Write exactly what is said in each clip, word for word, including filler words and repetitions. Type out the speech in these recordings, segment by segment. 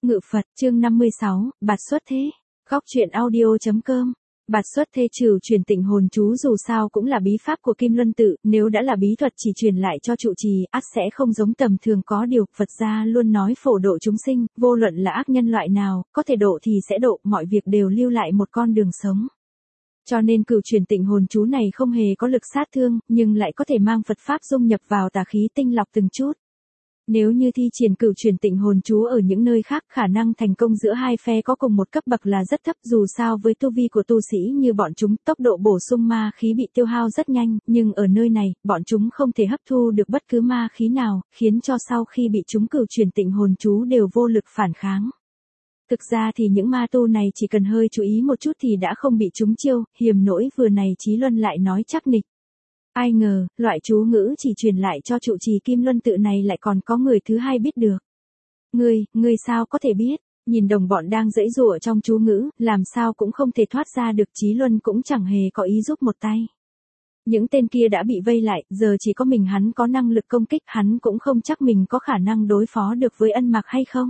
Ngự Phật, chương năm mươi sáu, Bạt Xuất Thế. Góc truyện audio.com. Bạt Xuất Thế trừ truyền tịnh hồn chú dù sao cũng là bí pháp của Kim Luân Tự, nếu đã là bí thuật chỉ truyền lại cho trụ trì, ắt sẽ không giống tầm thường có điều, Phật gia luôn nói phổ độ chúng sinh, vô luận là ác nhân loại nào, có thể độ thì sẽ độ, mọi việc đều lưu lại một con đường sống. Cho nên cửu truyền tịnh hồn chú này không hề có lực sát thương, nhưng lại có thể mang Phật pháp dung nhập vào tà khí tinh lọc từng chút. Nếu như thi triển cửu truyền tịnh hồn chú ở những nơi khác, khả năng thành công giữa hai phe có cùng một cấp bậc là rất thấp, dù sao với tu vi của tu sĩ như bọn chúng, tốc độ bổ sung ma khí bị tiêu hao rất nhanh, nhưng ở nơi này, bọn chúng không thể hấp thu được bất cứ ma khí nào, khiến cho sau khi bị chúng cửu truyền tịnh hồn chú đều vô lực phản kháng. Thực ra thì những ma tu này chỉ cần hơi chú ý một chút thì đã không bị chúng chiêu, hiềm nỗi vừa này Chí Luân lại nói chắc nịch. Ai ngờ, loại chú ngữ chỉ truyền lại cho trụ trì Kim Luân Tự này lại còn có người thứ hai biết được. Ngươi, ngươi sao có thể biết, nhìn đồng bọn đang giãy giụa trong chú ngữ, làm sao cũng không thể thoát ra được, Chí Luân cũng chẳng hề có ý giúp một tay. Những tên kia đã bị vây lại, giờ chỉ có mình hắn có năng lực công kích, hắn cũng không chắc mình có khả năng đối phó được với Ân Mạc hay không.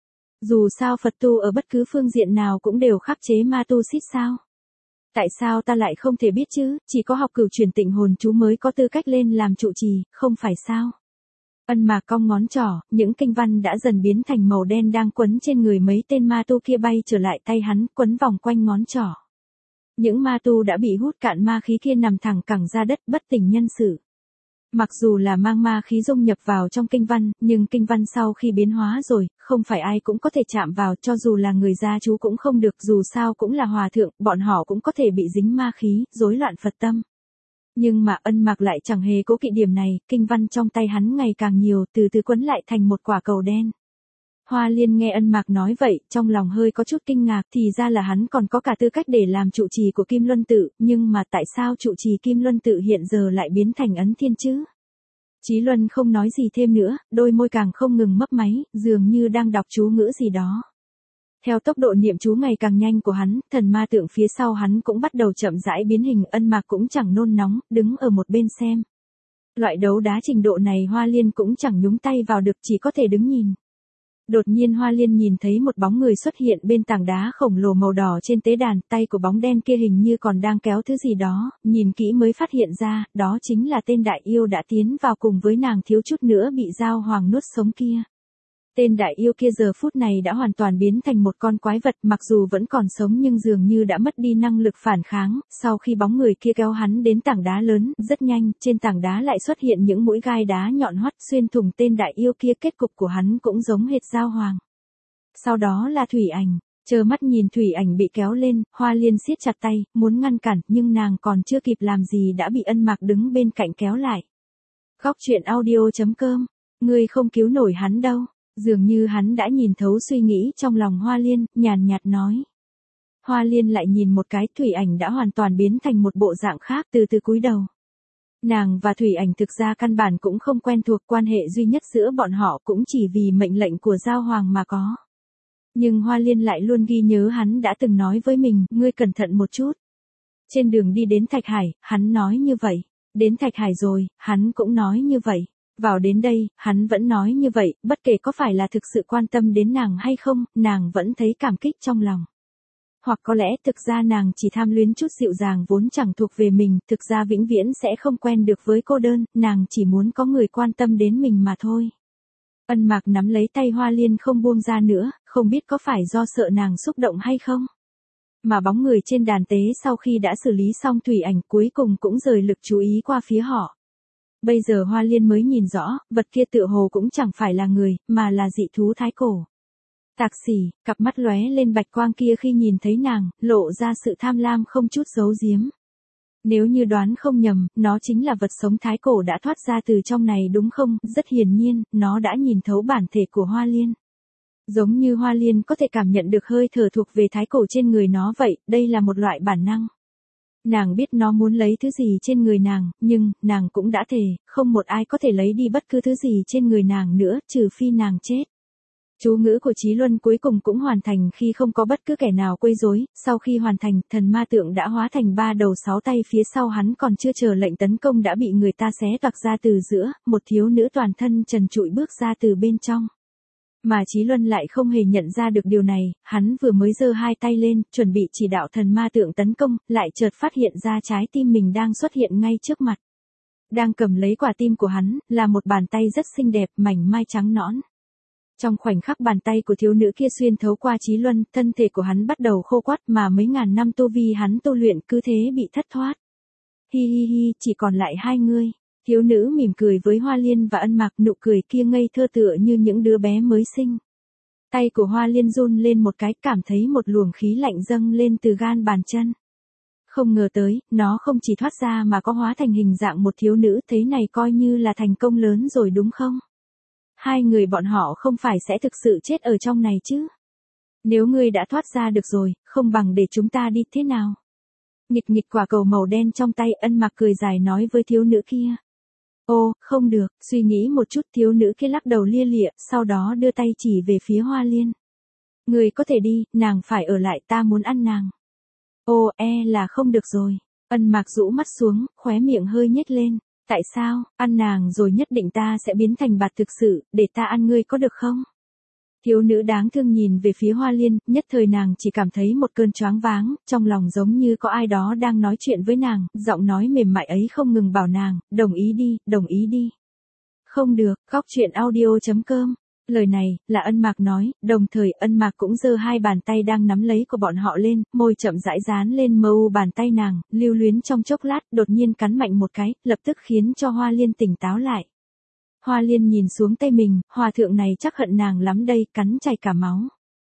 Dù sao Phật tu ở bất cứ phương diện nào cũng đều khắc chế ma tu xít sao. Tại sao ta lại không thể biết chứ, chỉ có học cửu truyền tịnh hồn chú mới có tư cách lên làm trụ trì, không phải sao? Ân Mạc cong ngón trỏ, những kinh văn đã dần biến thành màu đen đang quấn trên người mấy tên ma tu kia bay trở lại tay hắn, quấn vòng quanh ngón trỏ. Những ma tu đã bị hút cạn ma khí kia nằm thẳng cẳng ra đất, bất tỉnh nhân sự. Mặc dù là mang ma khí dung nhập vào trong kinh văn, nhưng kinh văn sau khi biến hóa rồi, không phải ai cũng có thể chạm vào, cho dù là người gia chú cũng không được, dù sao cũng là hòa thượng, bọn họ cũng có thể bị dính ma khí, rối loạn Phật tâm. Nhưng mà Ân Mạc lại chẳng hề cố kỵ điểm này, kinh văn trong tay hắn ngày càng nhiều, từ từ quấn lại thành một quả cầu đen. Hoa Liên nghe Ân Mạc nói vậy, trong lòng hơi có chút kinh ngạc, thì ra là hắn còn có cả tư cách để làm trụ trì của Kim Luân Tự, nhưng mà tại sao trụ trì Kim Luân Tự hiện giờ lại biến thành Ấn Thiên chứ? Chí Luân không nói gì thêm nữa, đôi môi càng không ngừng mấp máy, dường như đang đọc chú ngữ gì đó. Theo tốc độ niệm chú ngày càng nhanh của hắn, thần ma tượng phía sau hắn cũng bắt đầu chậm rãi biến hình, Ân Mạc cũng chẳng nôn nóng, đứng ở một bên xem. Loại đấu đá trình độ này Hoa Liên cũng chẳng nhúng tay vào được, chỉ có thể đứng nhìn. Đột nhiên Hoa Liên nhìn thấy một bóng người xuất hiện bên tảng đá khổng lồ màu đỏ trên tế đàn, tay của bóng đen kia hình như còn đang kéo thứ gì đó, nhìn kỹ mới phát hiện ra, đó chính là tên đại yêu đã tiến vào cùng với nàng thiếu chút nữa bị Giao Hoàng nuốt sống kia. Tên đại yêu kia giờ phút này đã hoàn toàn biến thành một con quái vật, mặc dù vẫn còn sống nhưng dường như đã mất đi năng lực phản kháng, sau khi bóng người kia kéo hắn đến tảng đá lớn, rất nhanh, trên tảng đá lại xuất hiện những mũi gai đá nhọn hoắt xuyên thủng tên đại yêu kia, kết cục của hắn cũng giống hệt Giao Hoàng. Sau đó là Thủy Ảnh, chờ mắt nhìn Thủy Ảnh bị kéo lên, Hoa Liên siết chặt tay, muốn ngăn cản, nhưng nàng còn chưa kịp làm gì đã bị Ân Mạc đứng bên cạnh kéo lại. Góc truyện audio.com, ngươi không cứu nổi hắn đâu. Dường như hắn đã nhìn thấu suy nghĩ trong lòng Hoa Liên, nhàn nhạt nói. Hoa Liên lại nhìn một cái, Thủy Ảnh đã hoàn toàn biến thành một bộ dạng khác, từ từ cúi đầu. Nàng và Thủy Ảnh thực ra căn bản cũng không quen thuộc, quan hệ duy nhất giữa bọn họ cũng chỉ vì mệnh lệnh của Giao Hoàng mà có. Nhưng Hoa Liên lại luôn ghi nhớ hắn đã từng nói với mình, ngươi cẩn thận một chút. Trên đường đi đến Thạch Hải, hắn nói như vậy. Đến Thạch Hải rồi, hắn cũng nói như vậy. Vào đến đây, hắn vẫn nói như vậy, bất kể có phải là thực sự quan tâm đến nàng hay không, nàng vẫn thấy cảm kích trong lòng. Hoặc có lẽ thực ra nàng chỉ tham luyến chút dịu dàng vốn chẳng thuộc về mình, thực ra vĩnh viễn sẽ không quen được với cô đơn, nàng chỉ muốn có người quan tâm đến mình mà thôi. Ân Mạc nắm lấy tay Hoa Liên không buông ra nữa, không biết có phải do sợ nàng xúc động hay không. Mà bóng người trên đàn tế sau khi đã xử lý xong Thủy Ảnh cuối cùng cũng rời lực chú ý qua phía họ. Bây giờ Hoa Liên mới nhìn rõ, vật kia tựa hồ cũng chẳng phải là người, mà là dị thú thái cổ. Tạc Sỉ, cặp mắt lóe lên bạch quang kia khi nhìn thấy nàng, lộ ra sự tham lam không chút giấu giếm. Nếu như đoán không nhầm, nó chính là vật sống thái cổ đã thoát ra từ trong này đúng không? Rất hiển nhiên, nó đã nhìn thấu bản thể của Hoa Liên. Giống như Hoa Liên có thể cảm nhận được hơi thở thuộc về thái cổ trên người nó vậy, đây là một loại bản năng. Nàng biết nó muốn lấy thứ gì trên người nàng, nhưng, nàng cũng đã thề, không một ai có thể lấy đi bất cứ thứ gì trên người nàng nữa, trừ phi nàng chết. Chú ngữ của Chí Luân cuối cùng cũng hoàn thành khi không có bất cứ kẻ nào quấy rối, sau khi hoàn thành, thần ma tượng đã hóa thành ba đầu sáu tay, phía sau hắn còn chưa chờ lệnh tấn công đã bị người ta xé toạc ra từ giữa, một thiếu nữ toàn thân trần trụi bước ra từ bên trong. Mà Chí Luân lại không hề nhận ra được điều này, hắn vừa mới giơ hai tay lên, chuẩn bị chỉ đạo thần ma tượng tấn công, lại chợt phát hiện ra trái tim mình đang xuất hiện ngay trước mặt. Đang cầm lấy quả tim của hắn, là một bàn tay rất xinh đẹp, mảnh mai trắng nõn. Trong khoảnh khắc bàn tay của thiếu nữ kia xuyên thấu qua Chí Luân, thân thể của hắn bắt đầu khô quắt mà mấy ngàn năm tu vi hắn tu luyện cứ thế bị thất thoát. Hi hi hi, chỉ còn lại hai ngươi. Thiếu nữ mỉm cười với Hoa Liên và Ân Mạc, nụ cười kia ngây thơ tựa như những đứa bé mới sinh. Tay của Hoa Liên run lên một cái, cảm thấy một luồng khí lạnh dâng lên từ gan bàn chân. Không ngờ tới, nó không chỉ thoát ra mà có hóa thành hình dạng một thiếu nữ, thế này coi như là thành công lớn rồi đúng không? Hai người bọn họ không phải sẽ thực sự chết ở trong này chứ? Nếu ngươi đã thoát ra được rồi, không bằng để chúng ta đi thế nào? Nghịch nghịch quả cầu màu đen trong tay, Ân Mạc cười dài nói với thiếu nữ kia. Ô, không được, suy nghĩ một chút, thiếu nữ kia lắc đầu lia lịa, sau đó đưa tay chỉ về phía Hoa Liên. Người có thể đi, nàng phải ở lại, ta muốn ăn nàng. Ô, e là không được rồi. Ân Mạc rũ mắt xuống, khóe miệng hơi nhếch lên. Tại sao, ăn nàng rồi nhất định ta sẽ biến thành bạt thực sự, để ta ăn ngươi có được không? Thiếu nữ đáng thương nhìn về phía Hoa Liên, nhất thời nàng chỉ cảm thấy một cơn choáng váng, trong lòng giống như có ai đó đang nói chuyện với nàng, giọng nói mềm mại ấy không ngừng bảo nàng, đồng ý đi, đồng ý đi. Không được, góc truyện audio chấm com. Lời này, là Ân Mạc nói, đồng thời Ân Mạc cũng giơ hai bàn tay đang nắm lấy của bọn họ lên, môi chậm rãi dán lên mờ u bàn tay nàng, lưu luyến trong chốc lát, đột nhiên cắn mạnh một cái, lập tức khiến cho Hoa Liên tỉnh táo lại. Hoa Liên nhìn xuống tay mình, hòa thượng này chắc hận nàng lắm đây, cắn chảy cả máu.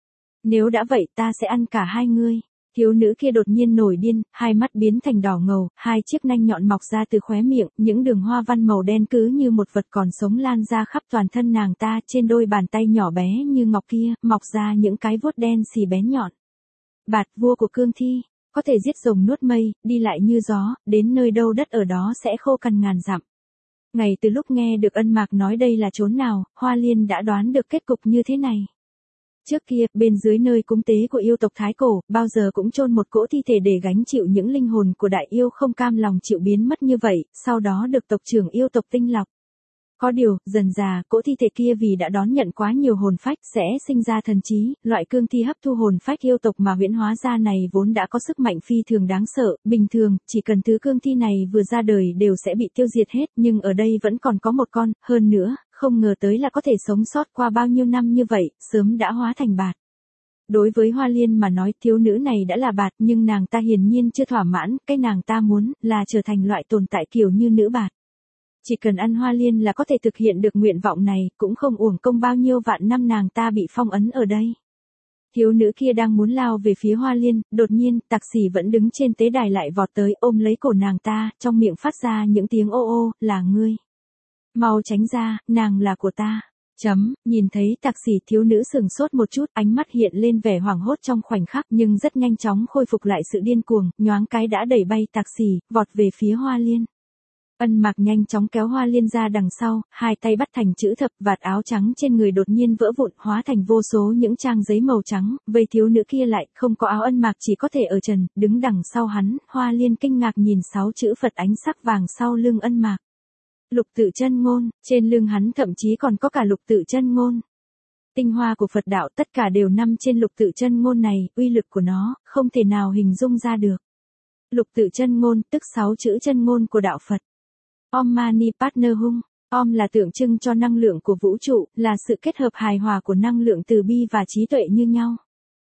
Nếu đã vậy ta sẽ ăn cả hai ngươi. Thiếu nữ kia đột nhiên nổi điên, hai mắt biến thành đỏ ngầu, hai chiếc nanh nhọn mọc ra từ khóe miệng, những đường hoa văn màu đen cứ như một vật còn sống lan ra khắp toàn thân nàng ta, trên đôi bàn tay nhỏ bé như ngọc kia, mọc ra những cái vuốt đen xì bén nhọn. Bạt vua của cương thi, có thể giết rồng nuốt mây, đi lại như gió, đến nơi đâu đất ở đó sẽ khô cằn ngàn dặm. Ngày từ lúc nghe được Ân Mạc nói đây là chốn nào, Hoa Liên đã đoán được kết cục như thế này. Trước kia, bên dưới nơi cúng tế của yêu tộc Thái Cổ, bao giờ cũng chôn một cỗ thi thể để gánh chịu những linh hồn của đại yêu không cam lòng chịu biến mất như vậy, sau đó được tộc trưởng yêu tộc tinh lọc. Có điều, dần dà, cỗ thi thể kia vì đã đón nhận quá nhiều hồn phách sẽ sinh ra thần trí, loại cương thi hấp thu hồn phách yêu tộc mà huyễn hóa ra này vốn đã có sức mạnh phi thường đáng sợ, bình thường, chỉ cần thứ cương thi này vừa ra đời đều sẽ bị tiêu diệt hết, nhưng ở đây vẫn còn có một con, hơn nữa, không ngờ tới là có thể sống sót qua bao nhiêu năm như vậy, sớm đã hóa thành bạt. Đối với Hoa Liên mà nói, thiếu nữ này đã là bạt, nhưng nàng ta hiển nhiên chưa thỏa mãn, cái nàng ta muốn là trở thành loại tồn tại kiểu như nữ bạt. Chỉ cần ăn Hoa Liên là có thể thực hiện được nguyện vọng này, cũng không uổng công bao nhiêu vạn năm nàng ta bị phong ấn ở đây. Thiếu nữ kia đang muốn lao về phía Hoa Liên, đột nhiên, Tặc Sỉ vẫn đứng trên tế đài lại vọt tới, ôm lấy cổ nàng ta, trong miệng phát ra những tiếng ô ô, là ngươi. Mau tránh ra, nàng là của ta. Chấm, nhìn thấy Tặc Sỉ, thiếu nữ sừng sốt một chút, ánh mắt hiện lên vẻ hoảng hốt trong khoảnh khắc, nhưng rất nhanh chóng khôi phục lại sự điên cuồng, nhoáng cái đã đẩy bay Tặc Sỉ, vọt về phía Hoa Liên. Ân Mạc nhanh chóng kéo Hoa Liên ra đằng sau, hai tay bắt thành chữ thập, vạt áo trắng trên người đột nhiên vỡ vụn, hóa thành vô số những trang giấy màu trắng, vây thiếu nữ kia lại, không có áo. Ân Mạc chỉ có thể ở trần, đứng đằng sau hắn, Hoa Liên kinh ngạc nhìn sáu chữ Phật ánh sắc vàng sau lưng Ân Mạc. Lục tự chân ngôn, trên lưng hắn thậm chí còn có cả lục tự chân ngôn. Tinh hoa của Phật đạo tất cả đều nằm trên lục tự chân ngôn này, uy lực của nó, không thể nào hình dung ra được. Lục tự chân ngôn, tức sáu chữ chân ngôn của đạo Phật. Om Mani Padme Hum, Om là tượng trưng cho năng lượng của vũ trụ, là sự kết hợp hài hòa của năng lượng từ bi và trí tuệ như nhau.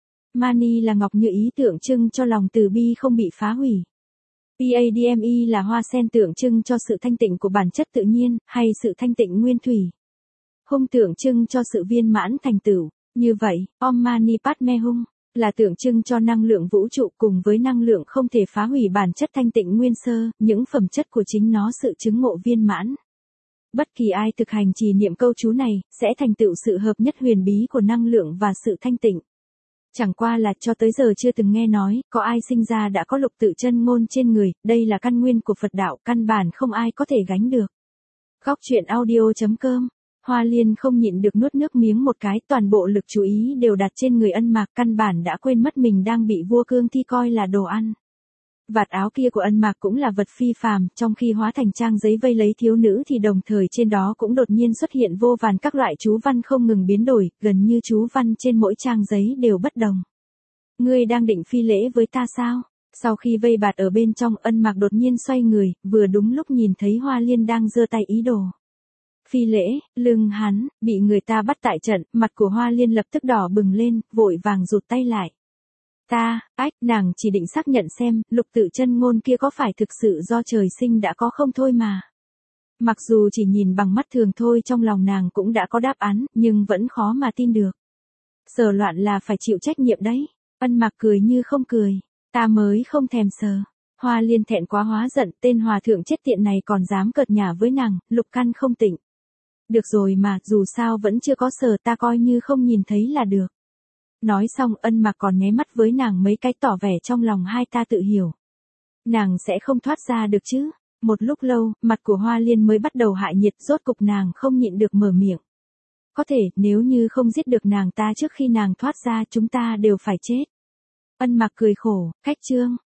Mani là ngọc như ý tượng trưng cho lòng từ bi không bị phá hủy. Padme là hoa sen tượng trưng cho sự thanh tịnh của bản chất tự nhiên, hay sự thanh tịnh nguyên thủy. Hum tượng trưng cho sự viên mãn thành tựu. Như vậy, Om Mani Padme Hum là tượng trưng cho năng lượng vũ trụ cùng với năng lượng không thể phá hủy bản chất thanh tịnh nguyên sơ, những phẩm chất của chính nó sự chứng ngộ viên mãn. Bất kỳ ai thực hành trì niệm câu chú này, sẽ thành tựu sự hợp nhất huyền bí của năng lượng và sự thanh tịnh. Chẳng qua là cho tới giờ chưa từng nghe nói, có ai sinh ra đã có lục tự chân ngôn trên người, đây là căn nguyên của Phật đạo, căn bản không ai có thể gánh được. Góc truyện audio chấm com. Hoa Liên không nhịn được nuốt nước miếng một cái, toàn bộ lực chú ý đều đặt trên người Ân Mạc, căn bản đã quên mất mình đang bị vua cương thi coi là đồ ăn. Vạt áo kia của Ân Mạc cũng là vật phi phàm, trong khi hóa thành trang giấy vây lấy thiếu nữ thì đồng thời trên đó cũng đột nhiên xuất hiện vô vàn các loại chú văn không ngừng biến đổi, gần như chú văn trên mỗi trang giấy đều bất đồng. Ngươi đang định phi lễ với ta sao? Sau khi vây bạt ở bên trong, Ân Mạc đột nhiên xoay người, vừa đúng lúc nhìn thấy Hoa Liên đang giơ tay ý đồ phi lễ, lưng hắn, bị người ta bắt tại trận, mặt của Hoa Liên lập tức đỏ bừng lên, vội vàng rụt tay lại. Ta, ách, nàng chỉ định xác nhận xem, lục tự chân ngôn kia có phải thực sự do trời sinh đã có không thôi mà. Mặc dù chỉ nhìn bằng mắt thường thôi trong lòng nàng cũng đã có đáp án, nhưng vẫn khó mà tin được. Sờ loạn là phải chịu trách nhiệm đấy. Ân Mạc cười như không cười. Ta mới không thèm sờ. Hoa Liên thẹn quá hóa giận, tên hòa thượng chết tiện này còn dám cợt nhả với nàng, lục căn không tịnh. Được rồi mà, dù sao vẫn chưa có sờ, ta coi như không nhìn thấy là được. Nói xong, Ân Mạc còn nháy mắt với nàng mấy cái tỏ vẻ trong lòng hai ta tự hiểu. Nàng sẽ không thoát ra được chứ. Một lúc lâu, mặt của Hoa Liên mới bắt đầu hạ nhiệt, rốt cục nàng không nhịn được mở miệng. Có thể, nếu như không giết được nàng ta trước khi nàng thoát ra chúng ta đều phải chết. Ân Mạc cười khổ, khách trương.